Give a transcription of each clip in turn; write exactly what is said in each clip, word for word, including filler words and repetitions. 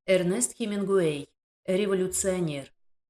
Эрнест Хемингуэй. Революционер.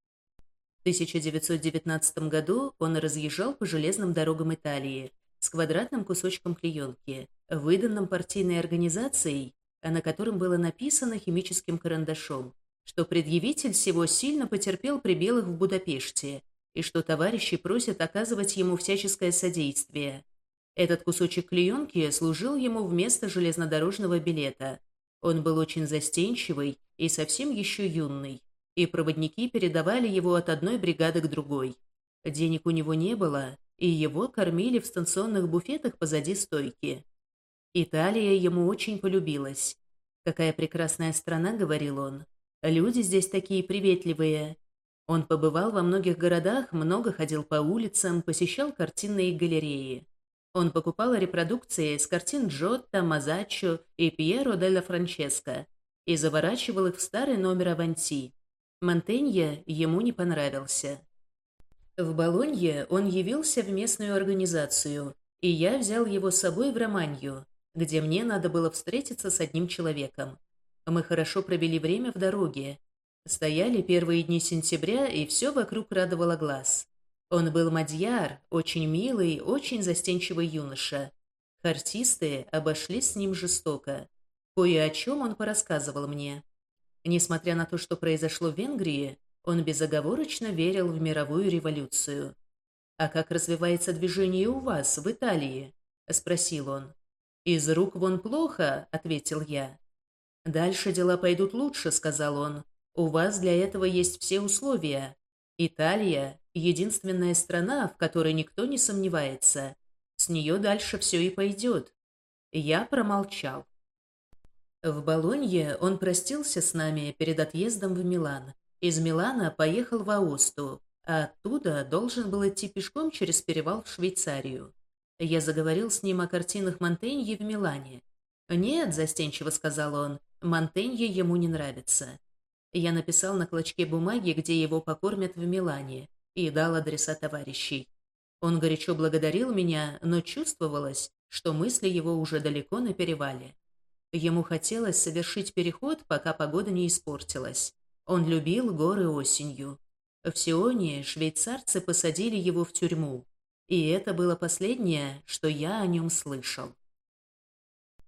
В тысяча девятьсот девятнадцатом году он разъезжал по железным дорогам Италии с квадратным кусочком клеенки, выданным партийной организацией, а на котором было написано химическим карандашом, что предъявитель всего сильно потерпел при белых в Будапеште и что товарищи просят оказывать ему всяческое содействие. Этот кусочек клеенки служил ему вместо железнодорожного билета. Он был очень застенчивый и совсем еще юный, и проводники передавали его от одной бригады к другой. Денег у него не было, и его кормили в станционных буфетах позади стойки. Италия ему очень полюбилась. «Какая прекрасная страна», — говорил он. «Люди здесь такие приветливые». Он побывал во многих городах, много ходил по улицам, посещал картинные галереи. Он покупал репродукции с картин Джотто, Мазаччо и Пьеро делла Франческо и заворачивал их в старый номер «Аванти». Монтенье ему не понравился. В Болонье он явился в местную организацию, и я взял его с собой в Романью, где мне надо было встретиться с одним человеком. Мы хорошо провели время в дороге. Стояли первые дни сентября, и все вокруг радовало глаз. Он был мадьяр, очень милый, очень застенчивый юноша. Артисты обошлись с ним жестоко. Кое о чем он порассказывал мне. Несмотря на то, что произошло в Венгрии, он безоговорочно верил в мировую революцию. «А как развивается движение у вас, в Италии?» – спросил он. «Из рук вон плохо», – ответил я. «Дальше дела пойдут лучше», – сказал он. «У вас для этого есть все условия. Италия – единственная страна, в которой никто не сомневается. С нее дальше все и пойдет». Я промолчал. В Болонье он простился с нами перед отъездом в Милан. Из Милана поехал в Аосту, а оттуда должен был идти пешком через перевал в Швейцарию. Я заговорил с ним о картинах Монтенье в Милане. «Нет», — застенчиво сказал он, — «Монтенье ему не нравится». Я написал на клочке бумаги, где его покормят в Милане, и дал адреса товарищей. Он горячо благодарил меня, но чувствовалось, что мысли его уже далеко на перевале. Ему хотелось совершить переход, пока погода не испортилась. Он любил горы осенью. В Сионе швейцарцы посадили его в тюрьму. И это было последнее, что я о нем слышал.